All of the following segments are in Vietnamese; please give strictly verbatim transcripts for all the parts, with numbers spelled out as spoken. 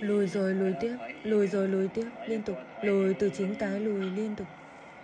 Lùi rồi lùi tiếp, lùi rồi lùi tiếp, liên tục. Lùi từ chính cái lùi liên tục.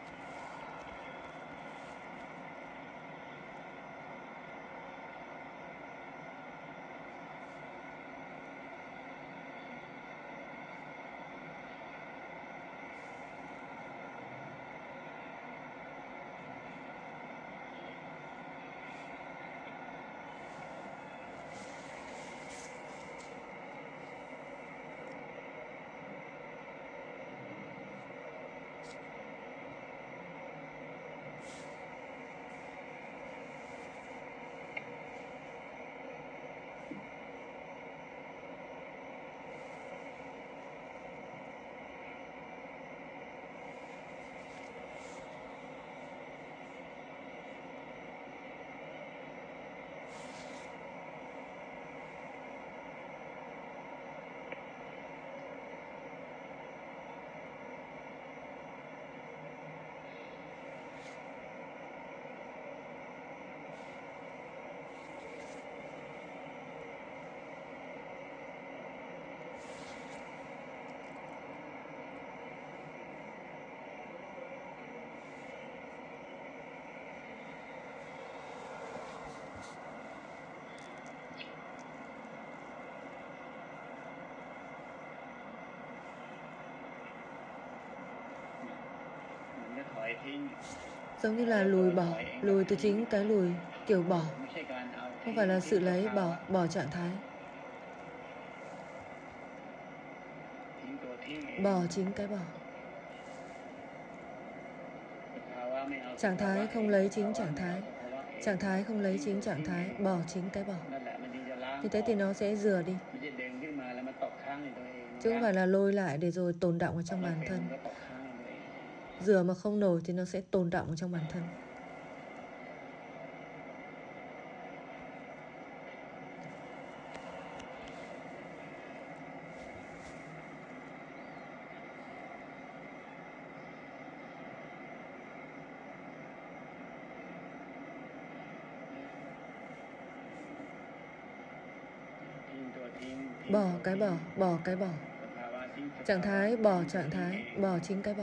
Giống như là lùi bỏ, lùi từ chính cái lùi, kiểu bỏ. Không phải là sự lấy, bỏ, bỏ trạng thái. Bỏ chính cái bỏ. Trạng thái không lấy chính trạng thái. Trạng thái không lấy chính trạng thái, bỏ chính cái bỏ. Như thế thì nó sẽ rửa đi. Chứ không phải là lôi lại để rồi tồn đọng ở trong bản thân. Rửa mà không nổi thì nó sẽ tồn đọng ở trong bản thân. Bỏ cái bỏ, bỏ cái bỏ. Trạng thái bỏ trạng thái, bỏ chính cái bỏ.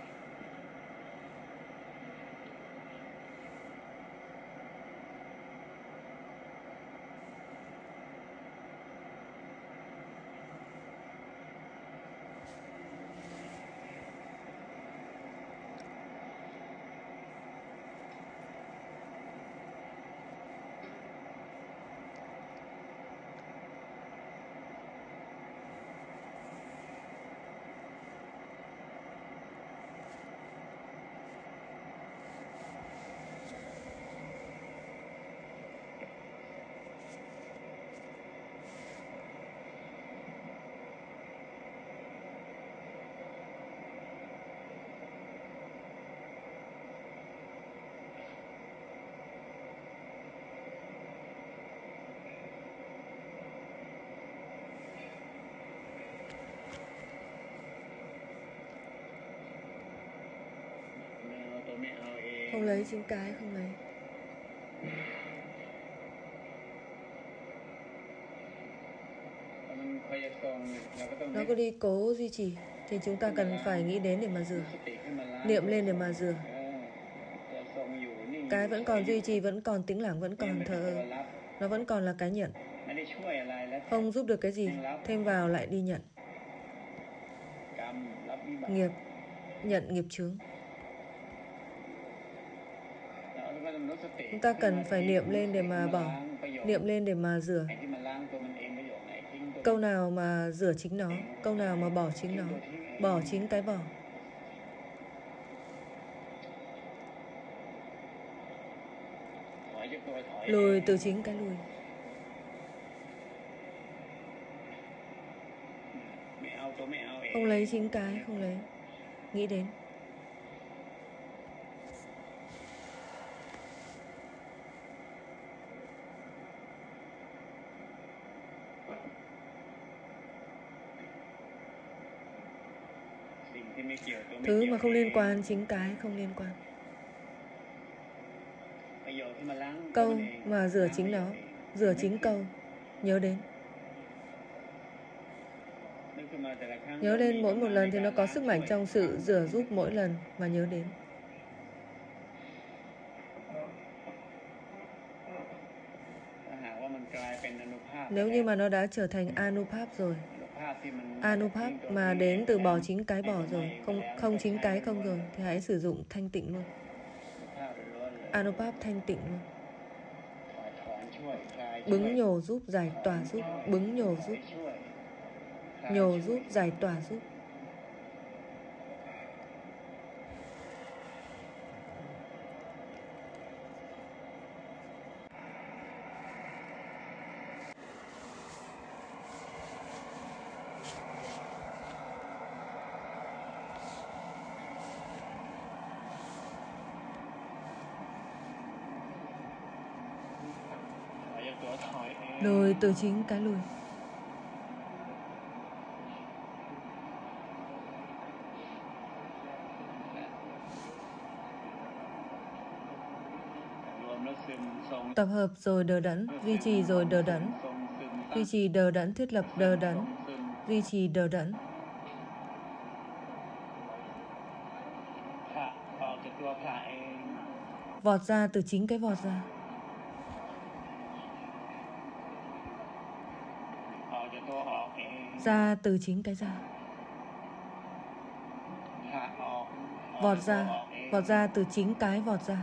Không lấy chính cái, không lấy. Nó cứ đi cố duy trì thì chúng ta cần phải nghĩ đến để mà rửa. Niệm lên để mà rửa. Cái vẫn còn duy trì, vẫn còn tĩnh lặng, vẫn còn thờ. Nó vẫn còn là cái nhận. Không giúp được cái gì. Thêm vào lại đi nhận. Nghiệp. Nhận nghiệp chướng. Chúng ta cần phải niệm lên để mà bỏ. Niệm lên để mà rửa. Câu nào mà rửa chính nó, câu nào mà bỏ chính nó. Bỏ chính cái bỏ. Lùi từ chính cái lùi. Không lấy chính cái, không lấy. Nghĩ đến. Thứ mà không liên quan, chính cái không liên quan. Câu mà rửa chính nó, rửa chính câu. Nhớ đến. Nhớ lên mỗi một lần thì nó có sức mạnh trong sự rửa giúp mỗi lần mà nhớ đến. Nếu như mà nó đã trở thành Anupap rồi, Anupap mà đến từ bỏ chính cái bỏ rồi, không, không chính cái không rồi, thì hãy sử dụng thanh tịnh luôn. Anupap thanh tịnh luôn. Bứng nhổ giúp, giải tỏa giúp, bứng nhổ giúp, nhổ giúp, giải tỏa giúp. Lùi từ chính cái lùi. Tập hợp rồi đờ đẫn, duy trì rồi đờ đẫn, duy trì đờ đẫn, thiết lập đờ đẫn, duy trì đờ đẫn. Vọt ra từ chính cái vọt ra. Ra từ chính cái ra. Vọt ra, vọt ra từ chính cái vọt ra.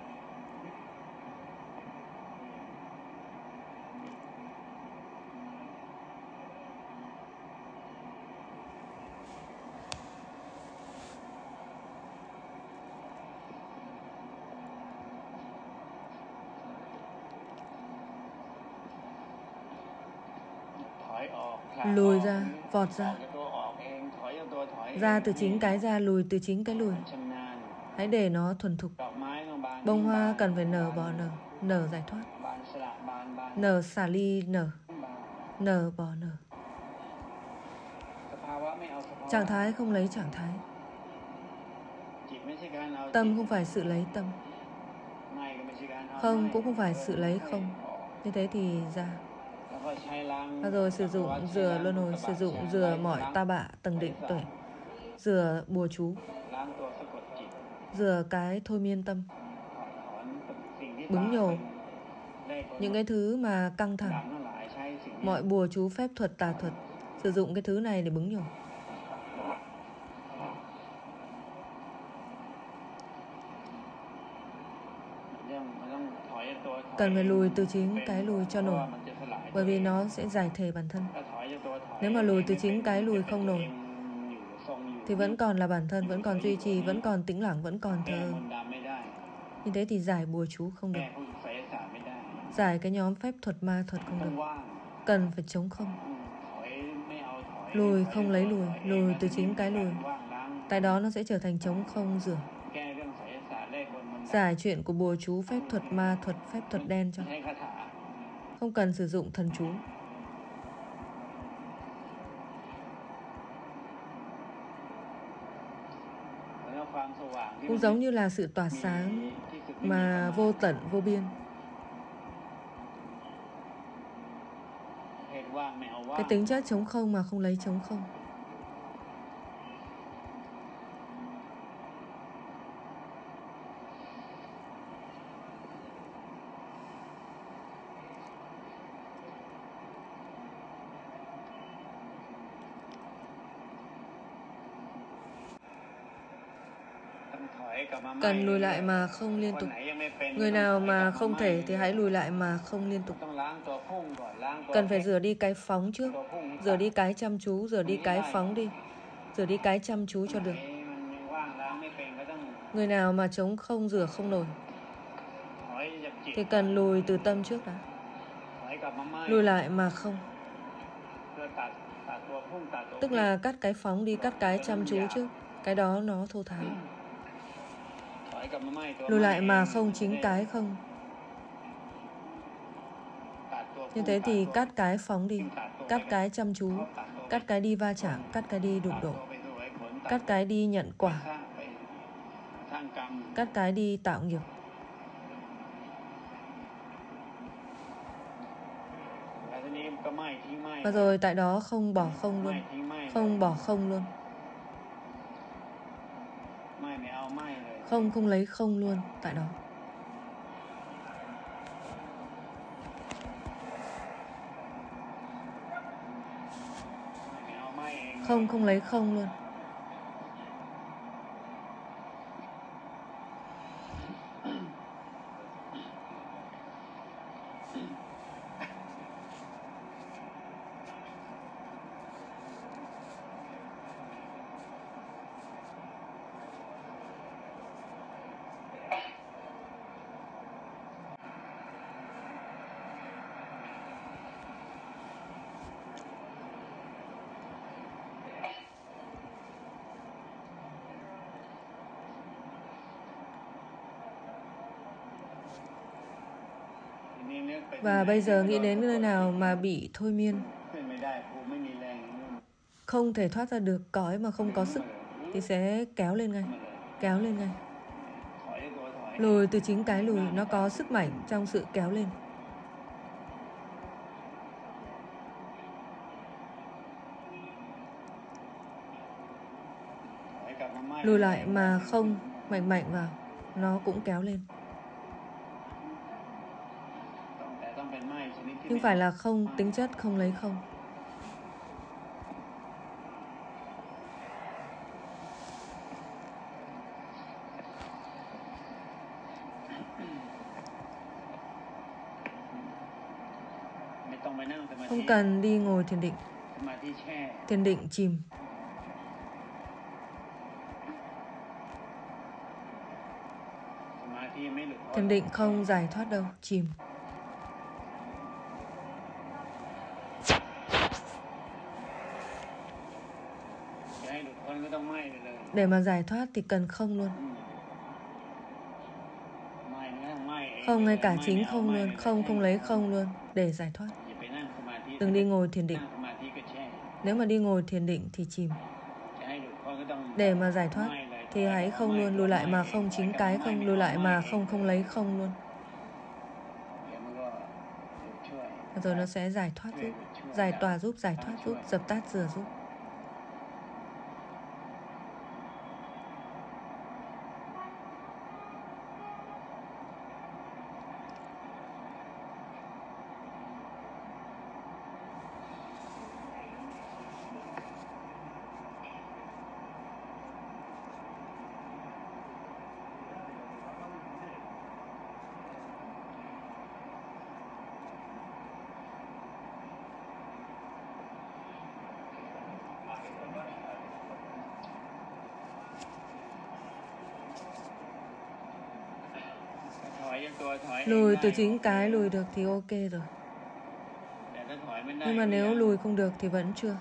Lùi ra, vọt ra. Ra từ chính cái ra, lùi từ chính cái lùi. Hãy để nó thuần thục. Bông hoa cần phải nở bò nở, nở giải thoát. Nở xả ly nở, nở bò nở. Trạng thái không lấy trạng thái. Tâm không phải sự lấy tâm. Không cũng không phải sự lấy không. Như thế thì ra. Và rồi sử dụng rửa luân hồi, sử dụng rửa mọi ta bạ, tầng định tuệ, rửa bùa chú, rửa cái thôi miên tâm, bứng nhổ những cái thứ mà căng thẳng, mọi bùa chú phép thuật tà thuật, sử dụng cái thứ này để bứng nhổ. Cần phải lùi từ chính cái lùi cho nổi, bởi vì nó sẽ giải thể bản thân. Nếu mà lùi từ chính cái lùi không nổi thì vẫn còn là bản thân, vẫn còn duy trì, vẫn còn tĩnh lặng, vẫn còn thờ. Như thế thì giải bùa chú không được, giải cái nhóm phép thuật ma thuật không được. Cần phải trống không. Lùi không lấy lùi, lùi từ chính cái lùi. Tại đó nó sẽ trở thành trống không rửa. Giải chuyện của bùa chú, phép thuật ma thuật, phép thuật đen cho. Không cần sử dụng thần chú. Cũng giống như là sự tỏa sáng mà vô tận, vô biên. Cái tính chất trống không mà không lấy trống không. Cần lùi lại mà không liên tục. Người nào mà không thể thì hãy lùi lại mà không liên tục. Cần phải rửa đi cái phóng trước, rửa đi cái chăm chú, rửa đi cái phóng đi, rửa đi cái chăm chú cho được. Người nào mà trống không rửa không nổi thì cần lùi từ tâm trước đã. Lùi lại mà không, tức là cắt cái phóng đi, cắt cái chăm chú trước. Cái đó nó thô thái. Lùi lại mà không chính cái không. Như thế thì cắt cái phóng đi, cắt cái chăm chú, cắt cái đi va chạm, cắt cái đi đụng độ, cắt cái đi nhận quả, cắt cái đi tạo nghiệp. Và rồi tại đó không bỏ không luôn, Không bỏ không luôn. Không không lấy không luôn tại đó. Không không lấy không luôn. Và bây giờ nghĩ đến nơi nào mà bị thôi miên, không thể thoát ra được cõi mà không có sức, thì sẽ kéo lên ngay, kéo lên ngay. Lùi từ chính cái lùi, nó có sức mạnh trong sự kéo lên. Lùi lại mà không mạnh mạnh vào, nó cũng kéo lên. Nhưng phải là không, tính chất không lấy không. Không cần đi ngồi thiền định. Thiền định chìm. Thiền định không giải thoát đâu, chìm. Để mà giải thoát thì cần không luôn. Không ngay cả chính không luôn, không không lấy không luôn để giải thoát. Đừng đi ngồi thiền định. Nếu mà đi ngồi thiền định thì chìm. Để mà giải thoát thì hãy không luôn, lùi lại mà không chính cái không, lùi lại mà không không lấy không luôn. Rồi nó sẽ giải thoát giúp, giải tỏa giúp, giải thoát giúp, dập tắt rửa giúp. Lùi từ chính cái lùi được thì ok rồi. Nhưng mà nếu lùi không được thì vẫn chưa.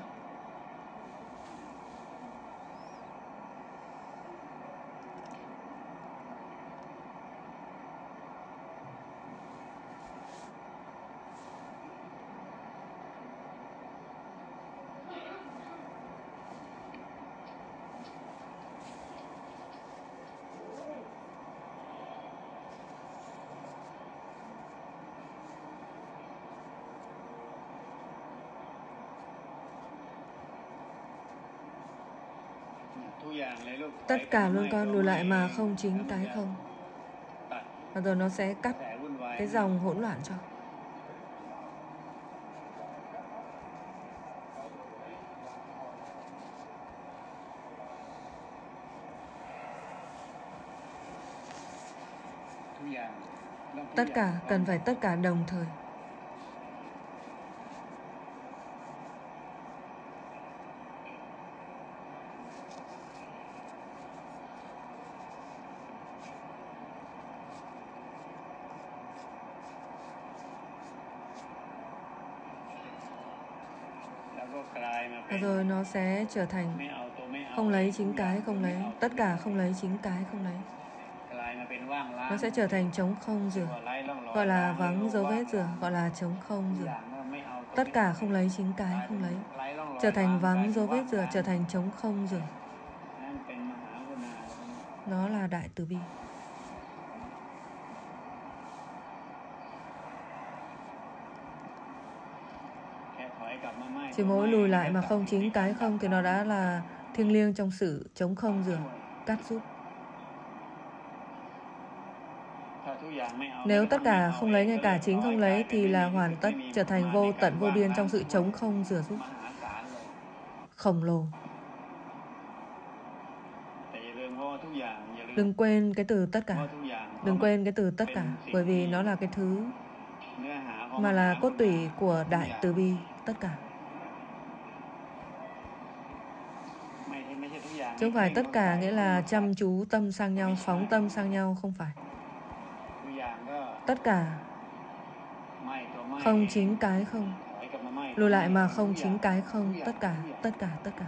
Tất cả luôn con, lùi lại mà không chính cái không. Và rồi nó sẽ cắt cái dòng hỗn loạn cho. Tất cả cần phải tất cả đồng thời. Và rồi nó sẽ trở thành không lấy chính cái không lấy, tất cả không lấy chính cái không lấy. Nó sẽ trở thành trống không rửa, gọi là vắng dấu vết rửa, gọi là trống không rửa. Tất cả không lấy chính cái không lấy, trở thành vắng dấu vết rửa, trở thành trống không rửa. Nó là đại từ bi. Chỉ mỗi lùi lại mà không chính cái không thì nó đã là thiêng liêng trong sự chống không rửa, cắt giúp. Nếu tất cả không lấy, ngay cả chính không lấy, thì là hoàn tất, trở thành vô tận vô biên trong sự chống không rửa giúp, khổng lồ. Đừng quên cái từ tất cả. Đừng quên cái từ tất cả, bởi vì nó là cái thứ mà là cốt tủy của đại từ bi, tất cả. Chứ không phải tất cả nghĩa là chăm chú tâm sang nhau, phóng tâm sang nhau, không phải. Tất cả không chính cái không, lùi lại mà không chính cái không, tất cả, tất cả, tất cả.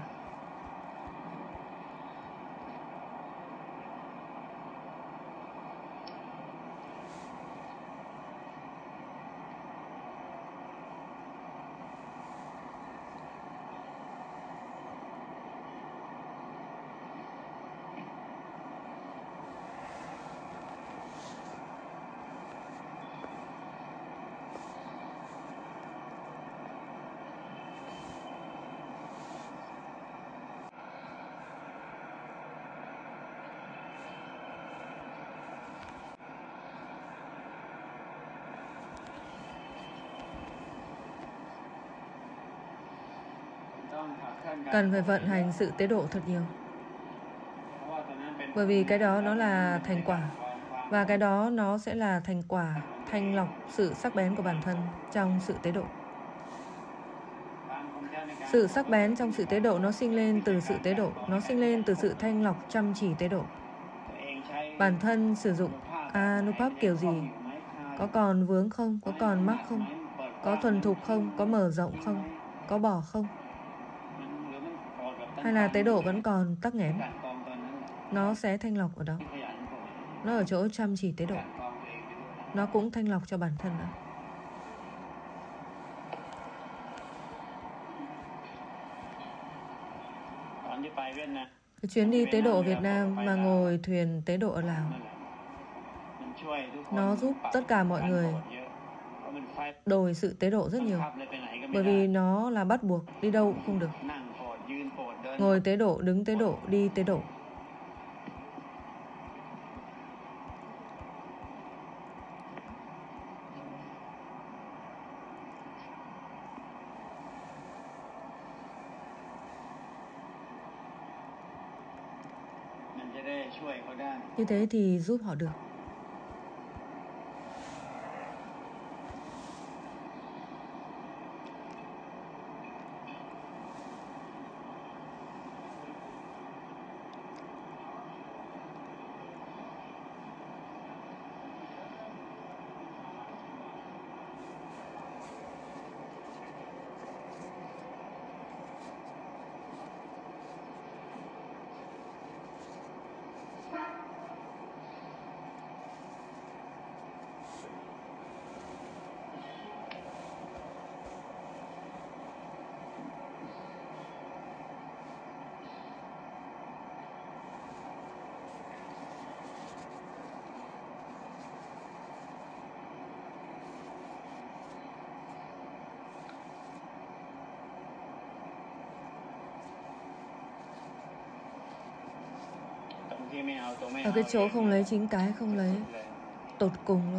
Cần phải vận hành sự tế độ thật nhiều. Bởi vì cái đó nó là thành quả. Và cái đó nó sẽ là thành quả thanh lọc sự sắc bén của bản thân trong sự tế độ. Sự sắc bén trong sự tế độ nó sinh lên từ sự tế độ. Nó sinh lên từ sự thanh lọc chăm chỉ tế độ. Bản thân sử dụng Anupap kiểu gì? Có còn vướng không? Có còn mắc không? Có thuần thục không? Có mở rộng không? Có bỏ không? Hay là tế độ vẫn còn tắc nghẽn? Nó sẽ thanh lọc ở đó. Nó ở chỗ chăm chỉ tế độ. Nó cũng thanh lọc cho bản thân nữa. Cái chuyến đi tế độ ở Việt Nam mà ngồi thuyền tế độ ở Lào, nó giúp tất cả mọi người đổi sự tế độ rất nhiều. Bởi vì nó là bắt buộc, đi đâu cũng không được. Ngồi tế độ, đứng tế độ, đi tế độ. Như thế thì giúp họ được. Ở cái chỗ không lấy chính cái không lấy, tột cùng luôn.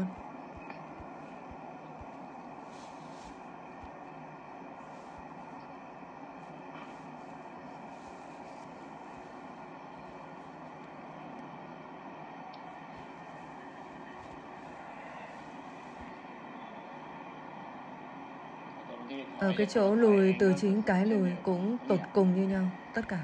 Ở cái chỗ lùi từ chính cái lùi cũng tột cùng như nhau, tất cả.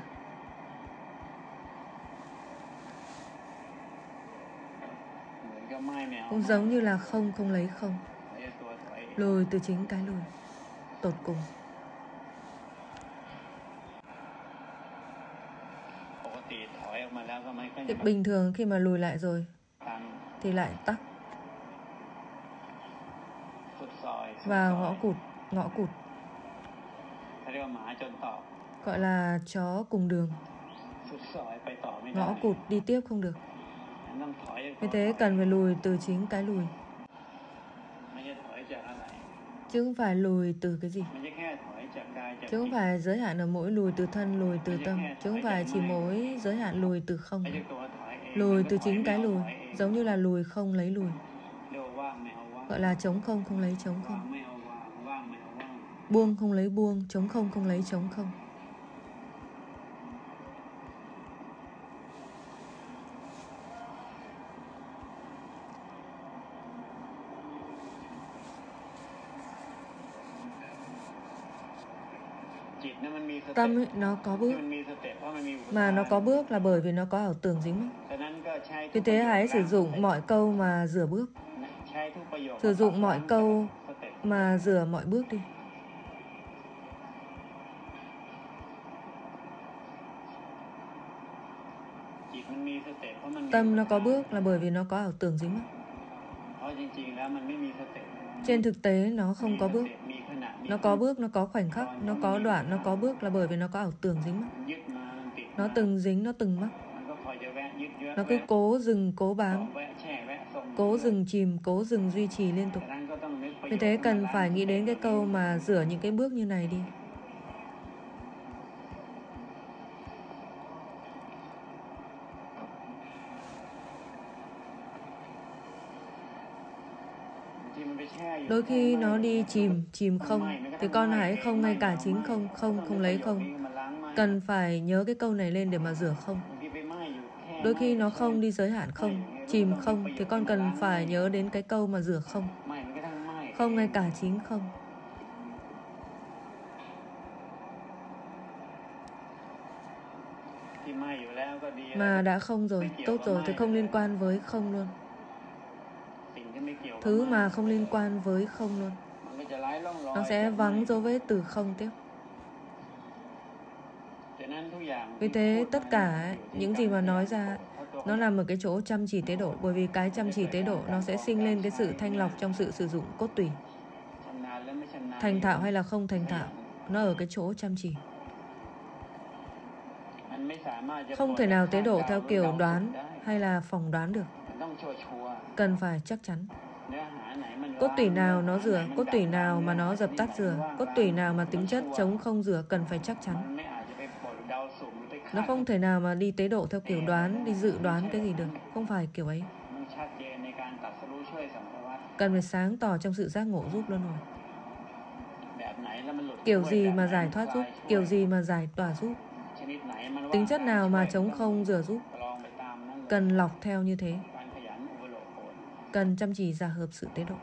Cũng giống như là không không lấy không. Lùi từ chính cái lùi, tột cùng. Thì bình thường khi mà lùi lại rồi thì lại tắc vào ngõ cụt, ngõ cụt. Gọi là chó cùng đường. Ngõ cụt đi tiếp không được. Vì thế cần phải lùi từ chính cái lùi. Chứ không phải lùi từ cái gì. chứ không phải giới hạn ở mỗi lùi từ thân, lùi từ tâm, chứ không phải chỉ mỗi giới hạn lùi từ không. Lùi từ chính cái lùi, giống như là lùi không lấy lùi, gọi là trống không không lấy trống không, buông không lấy buông, trống không không lấy trống không. Tâm ấy, nó có bước, mà nó có bước là bởi vì nó có ảo tưởng dính mắc. Vì thế hãy sử dụng mọi câu mà rửa bước, sử dụng mọi câu mà rửa mọi bước đi. Tâm nó có bước là bởi vì nó có ảo tưởng dính mắc. Trên thực tế nó không có bước. Nó có bước, nó có khoảnh khắc, nó có đoạn, nó có bước là bởi vì nó có ảo tưởng dính mắc. Nó từng dính, nó từng mắc. Nó cứ cố dừng, cố bám, cố dừng chìm, cố dừng duy trì liên tục. Vì thế cần phải nghĩ đến cái câu mà rửa những cái bước như này đi. Đôi khi nó đi chìm, chìm không, thì con hãy không ngay cả chính không, không, không lấy không. Cần phải nhớ cái câu này lên để mà rửa không. Đôi khi nó không đi giới hạn không, chìm không, thì con cần phải nhớ đến cái câu mà rửa không. Không ngay cả chính không. Mà đã không rồi, tốt rồi, thì không liên quan với không luôn. Thứ mà không liên quan với không luôn, nó sẽ vắng dấu vết từ không tiếp. Vì thế tất cả những gì mà nói ra nó nằm ở cái chỗ chăm chỉ tế độ. Bởi vì cái chăm chỉ tế độ nó sẽ sinh lên cái sự thanh lọc trong sự sử dụng cốt tủy. Thành thạo hay là không thành thạo, nó ở cái chỗ chăm chỉ. Không thể nào tế độ theo kiểu đoán hay là phỏng đoán được. Cần phải chắc chắn. Cốt tủy nào nó rửa, cốt tủy nào mà nó dập tắt rửa, cốt tủy nào mà tính chất chống không rửa, cần phải chắc chắn. Nó không thể nào mà đi tế độ theo kiểu đoán, đi dự đoán cái gì được. Không phải kiểu ấy. Cần phải sáng tỏ trong sự giác ngộ giúp luân hồi. Kiểu gì mà giải thoát giúp, kiểu gì mà giải tỏa giúp, tính chất nào mà chống không rửa giúp, cần lọc theo như thế. Cần chăm chỉ giả hợp sự tế độ.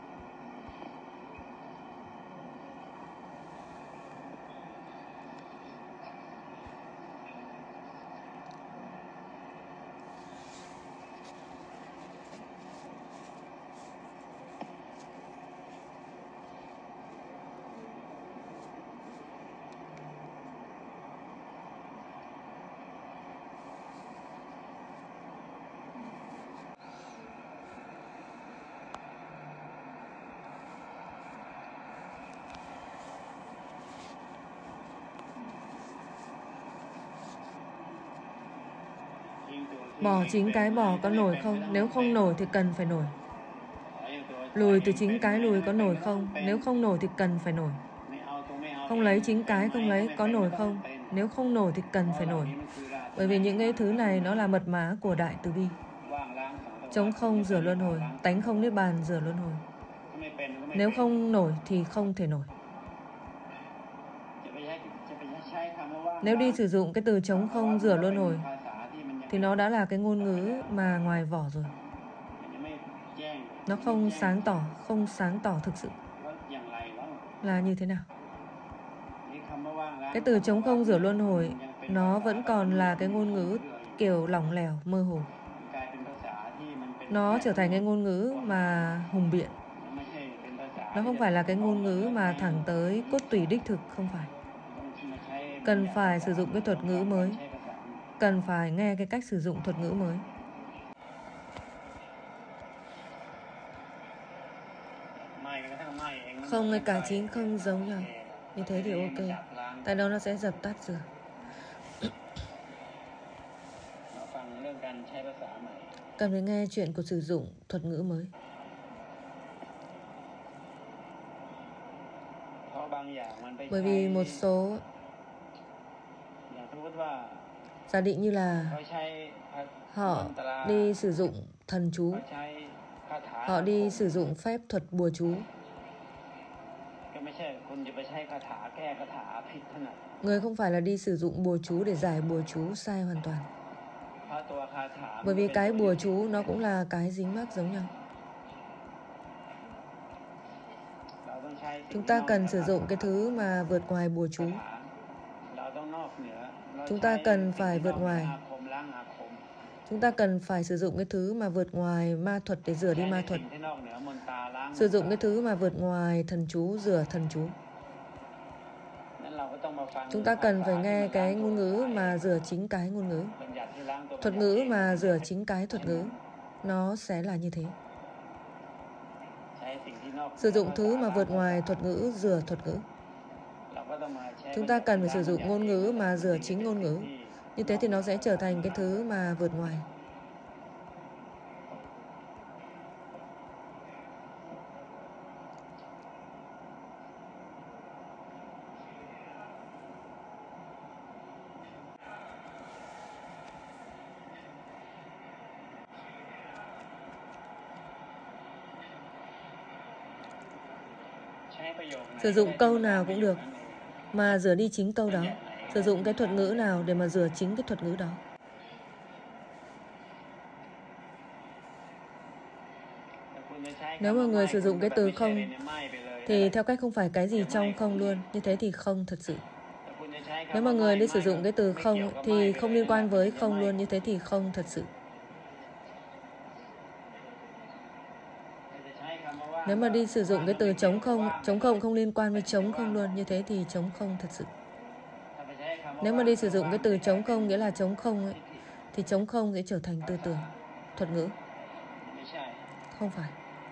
Bỏ chính cái bỏ có nổi không? Nếu không nổi thì cần phải nổi. Lùi từ chính cái lùi có nổi không? Nếu không nổi thì cần phải nổi. Không lấy chính cái không lấy có nổi không? Nếu không nổi thì cần phải nổi. Bởi vì những cái thứ này nó là mật mã của Đại Từ Bi. Chống không rửa luân hồi, tánh không niết bàn rửa luân hồi. Nếu không nổi thì không thể nổi. Nếu đi sử dụng cái từ chống không rửa luân hồi thì nó đã là cái ngôn ngữ mà ngoài vỏ rồi. Nó không sáng tỏ, không sáng tỏ thực sự là như thế nào. Cái từ chống không rửa luân hồi nó vẫn còn là cái ngôn ngữ kiểu lỏng lẻo, mơ hồ. Nó trở thành cái ngôn ngữ mà hùng biện. Nó không phải là cái ngôn ngữ mà thẳng tới cốt tủy đích thực, không phải. Cần phải sử dụng cái thuật ngữ mới. Cần phải nghe cái cách sử dụng thuật ngữ mới. Không ngay cả chính không giống nhau. Như thế thì ok. Tại đó nó sẽ dập tắt rửa. Cần phải nghe chuyện của sử dụng thuật ngữ mới. Bởi vì một số giả định như là họ đi sử dụng thần chú, họ đi sử dụng phép thuật bùa chú. Người không phải là đi sử dụng bùa chú để giải bùa chú sai hoàn toàn. Bởi vì cái bùa chú nó cũng là cái dính mắc giống nhau. Chúng ta cần sử dụng cái thứ mà vượt ngoài bùa chú. Chúng ta cần phải vượt ngoài. Chúng ta cần phải sử dụng cái thứ mà vượt ngoài ma thuật để rửa đi ma thuật. Sử dụng cái thứ mà vượt ngoài thần chú, rửa thần chú. Chúng ta cần phải nghe cái ngôn ngữ mà rửa chính cái ngôn ngữ. Thuật ngữ mà rửa chính cái thuật ngữ. Nó sẽ là như thế. Sử dụng thứ mà vượt ngoài thuật ngữ, rửa thuật ngữ. Chúng ta cần phải sử dụng ngôn ngữ mà rửa chính ngôn ngữ. Như thế thì nó sẽ trở thành cái thứ mà vượt ngoài. Sử dụng câu nào cũng được mà rửa đi chính câu đó. Sử dụng cái thuật ngữ nào để mà rửa chính cái thuật ngữ đó. Nếu mà người sử dụng cái từ không thì theo cách không phải cái gì trong không luôn. Như thế thì không thật sự. Nếu mà người đi sử dụng cái từ không thì không liên quan với không luôn. Như thế thì không thật sự. Nếu mà đi sử dụng cái từ trống không, trống không không liên quan với trống không luôn. Như thế thì trống không thật sự. Nếu mà đi sử dụng cái từ trống không nghĩa là trống không ấy, thì trống không sẽ trở thành tư tưởng, thuật ngữ. Không phải.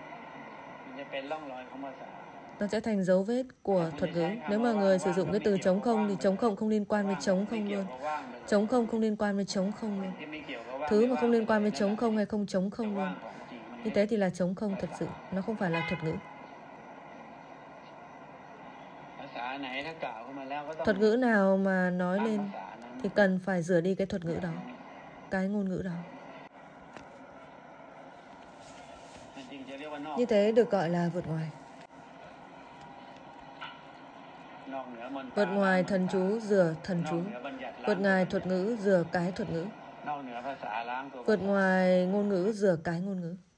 Nó sẽ thành dấu vết của thuật ngữ. Nếu mà người sử dụng cái từ trống không thì trống không không liên quan với trống không luôn. Trống không không liên quan với trống không luôn. Thứ mà không liên quan với trống không hay không trống không luôn. Như thế thì là trống không thật sự. Nó không phải là thuật ngữ. Thuật ngữ nào mà nói lên thì cần phải rửa đi cái thuật ngữ đó, cái ngôn ngữ đó. Như thế được gọi là vượt ngoài. Vượt ngoài thần chú, rửa thần chú. Vượt ngoài thuật ngữ, rửa cái thuật ngữ. Vượt ngoài ngôn ngữ, rửa cái ngôn ngữ.